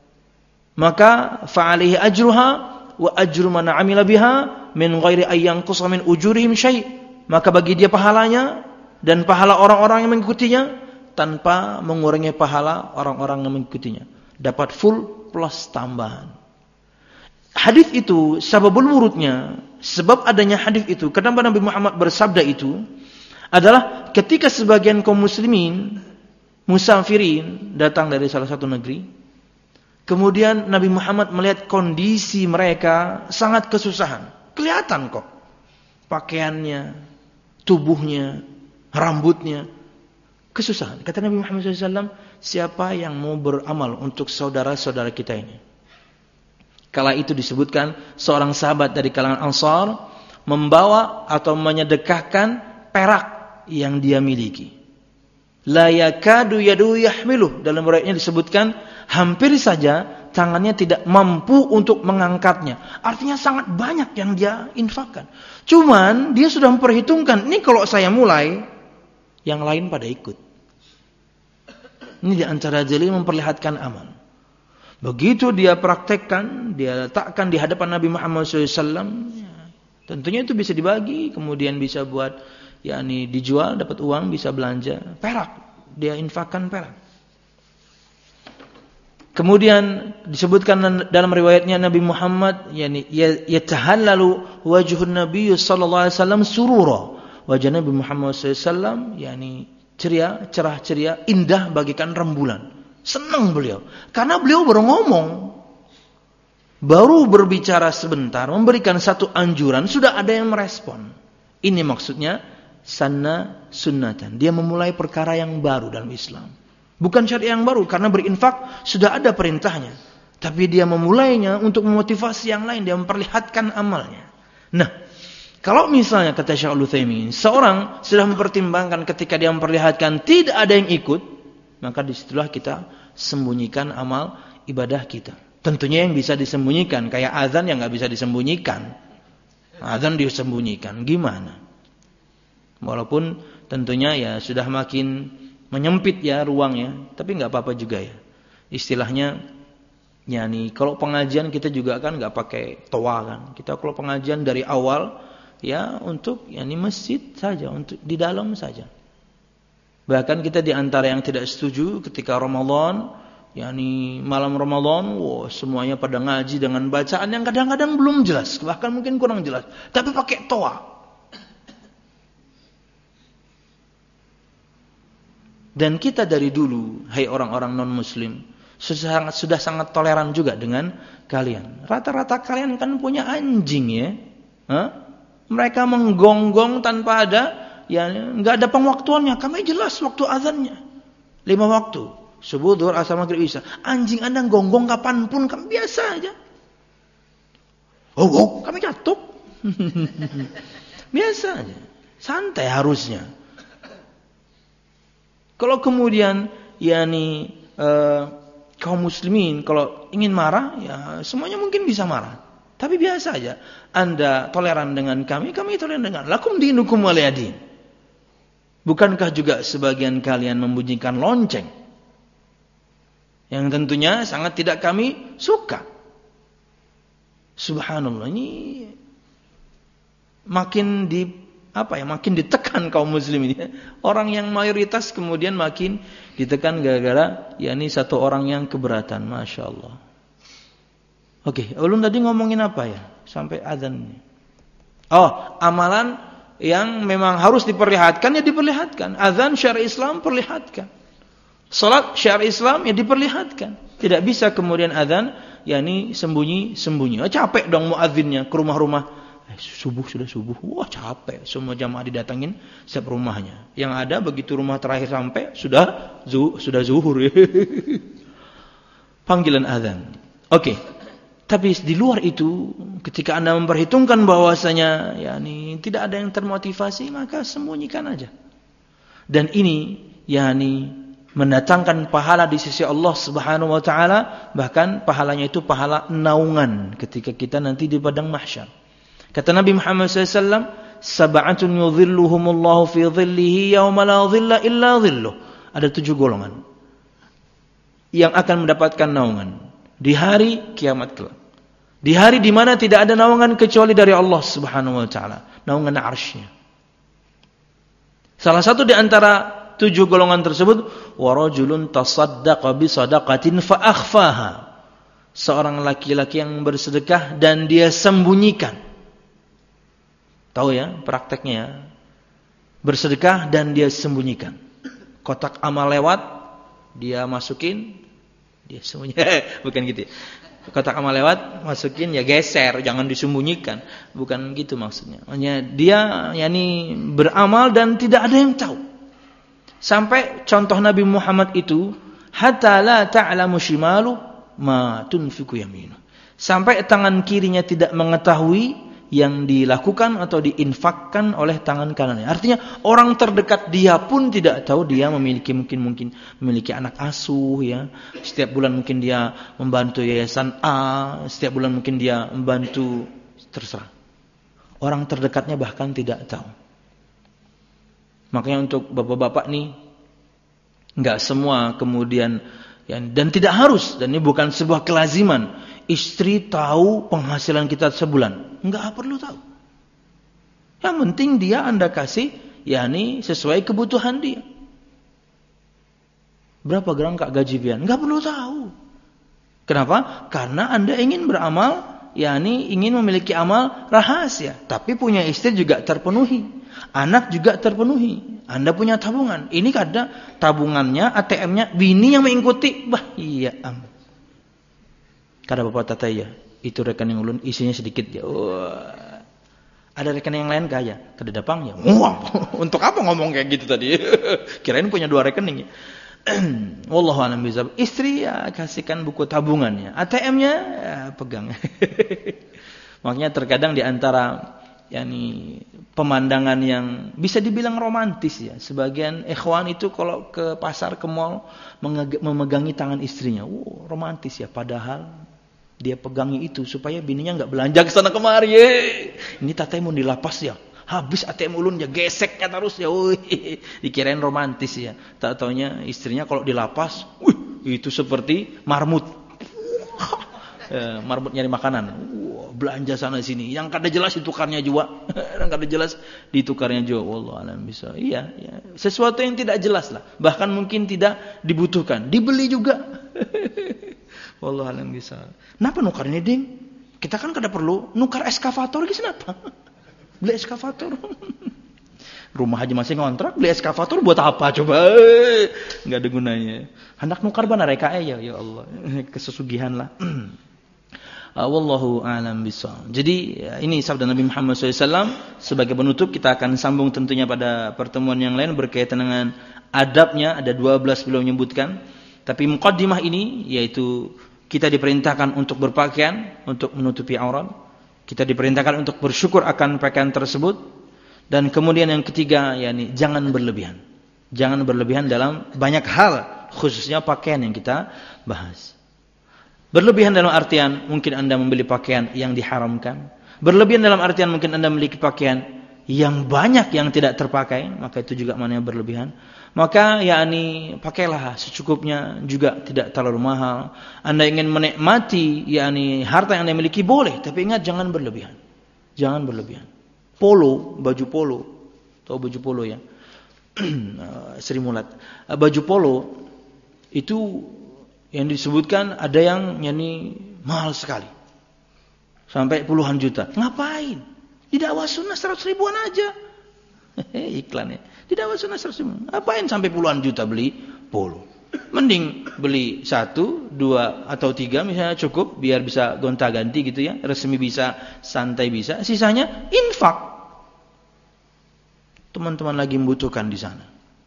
A: Maka fa'alihi ajruha wa ajru man 'amila biha min ghairi ayyan qusra min ujurihim syai'. Maka bagi dia pahalanya dan pahala orang-orang yang mengikutinya tanpa mengurangi pahala orang-orang yang mengikutinya. Dapat full plus tambahan. Hadis itu sababul wurudnya, sebab adanya hadis itu, kenapa Nabi Muhammad bersabda itu adalah ketika sebagian kaum muslimin musafirin datang dari salah satu negeri, kemudian Nabi Muhammad melihat kondisi mereka sangat kesusahan. Kelihatan kok pakaiannya, tubuhnya, rambutnya kesusahan. Kata Nabi Muhammad shallallahu alaihi wasallam, siapa yang mau beramal untuk saudara-saudara kita ini? Kala itu disebutkan seorang sahabat dari kalangan Ansar membawa atau menyedekahkan perak yang dia miliki. La yakadu yadu yahmiluh. Dalam riwayatnya disebutkan hampir saja tangannya tidak mampu untuk mengangkatnya. Artinya sangat banyak yang dia infakkan. Cuman dia sudah memperhitungkan, ini kalau saya mulai, yang lain pada ikut. Ini di antara dalil memperlihatkan amal. Begitu dia praktekkan, dia letakkan di hadapan Nabi Muhammad shallallahu alaihi wasallam, ya, tentunya itu bisa dibagi, kemudian bisa buat, yakni dijual, dapat uang, bisa belanja. Perak, dia infakkan perak. Kemudian disebutkan dalam riwayatnya Nabi Muhammad, yakni yatahallalu wajhun Nabi sallallahu alaihi wasallam surura. Wajah Nabi Muhammad shallallahu alaihi wasallam, yakni ceria, cerah ceria, indah bagaikan rembulan. Senang beliau, karena beliau baru ngomong, baru berbicara sebentar, memberikan satu anjuran, sudah ada yang merespon. Ini maksudnya sanna sunnatan. Dia memulai perkara yang baru dalam Islam. Bukan syariat yang baru, karena berinfak sudah ada perintahnya. Tapi dia memulainya untuk memotivasi yang lain, dia memperlihatkan amalnya. Nah, kalau misalnya kata Syekh Al-Utsaimin, seorang sudah mempertimbangkan ketika dia memperlihatkan tidak ada yang ikut, maka disitulah kita sembunyikan amal ibadah kita. Tentunya yang bisa disembunyikan, kayak azan yang nggak bisa disembunyikan. Azan disembunyikan, gimana? Walaupun tentunya ya sudah makin menyempit ya ruangnya, tapi nggak apa-apa juga ya. Istilahnya, ya nih kalau pengajian kita juga kan nggak pakai toa kan. Kita kalau pengajian dari awal ya untuk ya nih masjid saja, untuk di dalam saja. Bahkan kita di antara yang tidak setuju ketika Ramadan yakni malam Ramadan, wow, semuanya pada ngaji dengan bacaan yang kadang-kadang belum jelas, bahkan mungkin kurang jelas, tapi pakai toa. Dan kita dari dulu, hai orang-orang non-muslim, sudah sangat, sudah sangat toleran juga dengan kalian. Rata-rata kalian kan punya anjing ya. Hah? Mereka menggonggong tanpa ada, ya nggak ada pengwaktuannya. Kami jelas waktu azannya. Lima waktu. Subuh, zuhur, asar, maghrib, isya. Anjing Anda gonggong kapanpun, kami biasa aja. Oh, oh kami jatuh. Biasa aja. Santai harusnya. Kalau kemudian, yakni uh, kaum muslimin kalau ingin marah, ya semuanya mungkin bisa marah. Tapi biasa aja. Anda toleran dengan kami, kami toleran dengan lakum dinukum waliyadin. Bukankah juga sebagian kalian membunyikan lonceng? Yang tentunya sangat tidak kami suka. Subhanallah, ini makin di apa ya, makin ditekan kaum muslimin. Orang yang mayoritas kemudian makin ditekan gara-gara ya ini satu orang yang keberatan, masya Allah. Oke, ulun tadi ngomongin apa ya sampai azan. Oh, amalan yang memang harus diperlihatkan ya diperlihatkan. Azan syariat Islam perlihatkan. Salat syariat Islam ya diperlihatkan. Tidak bisa kemudian azan yakni sembunyi-sembunyi. Oh, capek dong muadzinnya ke rumah-rumah. Eh, subuh sudah subuh. Wah, capek. Semua jamaah didatangin setiap rumahnya. Yang ada begitu rumah terakhir sampai sudah zu, sudah zuhur. Panggilan azan. Oke. Okay. Tapi di luar itu ketika Anda memperhitungkan bahwasanya yakni tidak ada yang termotivasi, maka sembunyikan aja. Dan ini yakni mendatangkan pahala di sisi Allah Subhanahu wa taala, bahkan pahalanya itu pahala naungan ketika kita nanti di padang mahsyar. Kata Nabi Muhammad sallallahu alaihi wasallam, sab'atun yudhilluhumullahu fi dhillihi yauma la dhilla illa dhilluh. Ada tujuh golongan yang akan mendapatkan naungan di hari kiamat kelak. Di hari di mana tidak ada naungan kecuali dari Allah Subhanahu wa taala, naungan arsy-Nya. Salah satu di antara tujuh golongan tersebut, wa rajulun tasaddaqa bi sadaqatin fa akhfaha. Seorang laki-laki yang bersedekah dan dia sembunyikan. Tahu ya prakteknya ya. Bersedekah dan dia sembunyikan. Kotak amal lewat, dia masukin, dia sembunyikan. Bukan gitu ya. Kotak amal lewat, masukin ya geser, jangan disembunyikan. Bukan gitu maksudnya. Hanya dia yakni beramal dan tidak ada yang tahu. Sampai contoh Nabi Muhammad itu, hatta la ta'lamu shimalu ma tunfiqu yaminu. Sampai tangan kirinya tidak mengetahui yang dilakukan atau diinfakkan oleh tangan kanannya. Artinya orang terdekat dia pun tidak tahu dia memiliki mungkin mungkin memiliki anak asuh ya. Setiap bulan mungkin dia membantu yayasan A, setiap bulan mungkin dia membantu, terserah. Orang terdekatnya bahkan tidak tahu. Makanya untuk bapak-bapak nih, enggak semua kemudian ya, dan tidak harus, dan ini bukan sebuah kelaziman istri tahu penghasilan kita sebulan. Enggak perlu tahu. Yang penting dia Anda kasih yakni sesuai kebutuhan dia. Berapa gram kak gaji pian? Enggak perlu tahu. Kenapa? Karena Anda ingin beramal, yakni ingin memiliki amal rahasia, tapi punya istri juga terpenuhi, anak juga terpenuhi. Anda punya tabungan. Ini kada tabungannya, A T M-nya bini yang mengikuti. Bah, iya am. Kada bapak tata ya. Itu rekening ulun isinya sedikit ya. Wah. Ada rekening yang lain kaya, kada dapang ya. Wah, untuk apa ngomong kayak gitu tadi? Kirain punya dua rekening ya. Wallahu a'lam bishawab. Istri ya kasihkan buku tabungannya, A T M-nya ya, pegang. Makanya terkadang di antara yakni pemandangan yang bisa dibilang romantis ya. Sebagian ikhwan itu kalau ke pasar, ke mall memegangi tangan istrinya. Wow, romantis ya, padahal dia pegangi itu supaya bininya enggak belanja ke sana kemari. Ini tatanya mau dilapas ya. Habis A T M ulun ya geseknya terus ya. Wih, dikirain romantis ya. Tak taunya istrinya kalau dilapas, wih, itu seperti marmut. Eh, marmut nyari makanan. Wah, belanja sana sini. Yang kada jelas ditukarnya juga. Yang kada jelas ditukarnya juga. Wallahu a'lam bisa. Iya, ya. Sesuatu yang tidak jelas lah. Bahkan mungkin tidak dibutuhkan. Dibeli juga. Wallahu a'lam bisa. Kenapa nukar ini, Ding? Kita kan kada perlu nukar eskavator gitu kenapa? Beli eskavator. Rumah aja masih ngontrak, beli eskavator buat apa coba? Enggak ada gunanya. Hendak nukar bana reka ya, ya Allah. Kesesugihan lah. Wallahu a'lam bishawab. Jadi ini sabda Nabi Muhammad shallallahu alaihi wasallam. Sebagai penutup kita akan sambung tentunya pada pertemuan yang lain berkaitan dengan adabnya. Ada dua belas beliau menyebutkan. Tapi muqaddimah ini yaitu kita diperintahkan untuk berpakaian, untuk menutupi aurat. Kita diperintahkan untuk bersyukur akan pakaian tersebut. Dan kemudian yang ketiga, yakni jangan berlebihan. Jangan berlebihan dalam banyak hal, khususnya pakaian yang kita bahas. Berlebihan dalam artian mungkin Anda membeli pakaian yang diharamkan. Berlebihan dalam artian mungkin Anda memiliki pakaian yang banyak yang tidak terpakai, maka itu juga namanya berlebihan. Maka yakni pakailah secukupnya, juga tidak terlalu mahal. Anda ingin menikmati yakni harta yang Anda miliki boleh, tapi ingat jangan berlebihan. Jangan berlebihan. Polo, baju polo. Tahu baju polo ya? Sri Mulat. Baju polo itu yang disebutkan ada yang yakni mahal sekali. Sampai puluhan juta. Ngapain? Di dakwah sunnah seratus ribuan aja. Iklan ya. Di dakwah sunnah seratus ribuan. Ngapain sampai puluhan juta beli polo? Mending beli satu, dua atau tiga misalnya cukup biar bisa gonta-ganti gitu ya. Resmi bisa, santai bisa. Sisanya infak. Teman-teman lagi membutuhkan di sana.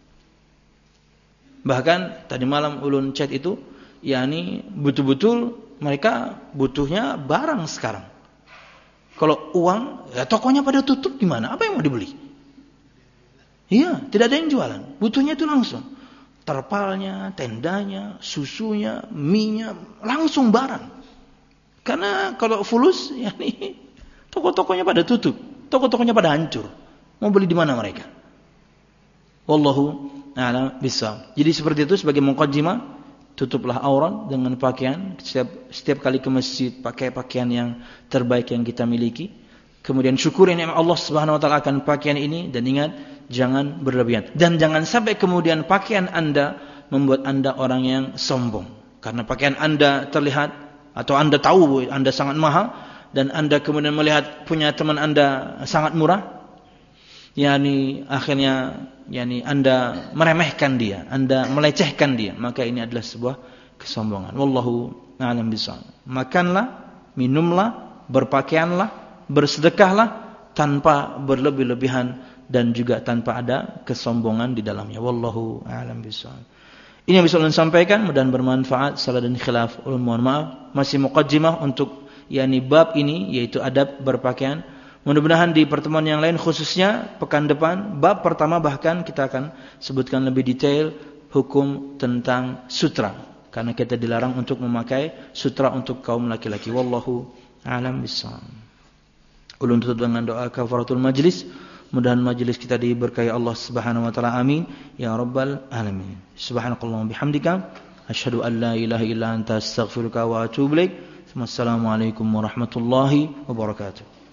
A: Bahkan tadi malam ulun chat itu, yakni betul-betul mereka butuhnya barang sekarang. Kalau uang, ya tokonya pada tutup gimana? Apa yang mau dibeli? Iya, tidak ada yang jualan. Butuhnya itu langsung. Terpalnya, tendanya, susunya, mie-nya, langsung barang. Karena kalau fulus, yakni toko-tokonya pada tutup, toko-tokonya pada hancur. Mau beli di mana mereka? Wallahu a'lam bishawab. Jadi seperti itu sebagai muqaddimah, tutuplah aurat dengan pakaian. Setiap setiap kali ke masjid pakai pakaian yang terbaik yang kita miliki. Kemudian syukuri nikmat Allah Subhanahu wa taala akan pakaian ini dan ingat jangan berlebihan. Dan jangan sampai kemudian pakaian Anda membuat Anda orang yang sombong. Karena pakaian Anda terlihat atau Anda tahu Anda sangat mahal dan Anda kemudian melihat punya teman Anda sangat murah. Yani akhirnya yani Anda meremehkan dia, Anda melecehkan dia, maka ini adalah sebuah kesombongan. Wallahu a'lam bishawab. Makanlah, minumlah, berpakaianlah, bersedekahlah tanpa berlebih-lebihan dan juga tanpa ada kesombongan di dalamnya. Wallahu a'lam bishawab. Ini yang bisa ulun sampaikan, mudah-mudahan bermanfaat. Salah dan khilaf ulun mohon maaf. Masih muqaddimah untuk yani bab ini yaitu adab berpakaian. Mudah-mudahan di pertemuan yang lain khususnya pekan depan bab pertama bahkan kita akan sebutkan lebih detail hukum tentang sutra karena kita dilarang untuk memakai sutra untuk kaum laki-laki. Wallahu a'lam bishawab. Ulun tutup dengan doa kafaratul majlis. Mudah-mudahan majlis kita diberkahi Allah Subhanahu wa taala. Amin ya rabbal alamin. Subhanakallahumma bihamdika asyhadu an la ilaha illa anta astaghfiruka wa atubu ilaik. Wassalamualaikum warahmatullahi wabarakatuh.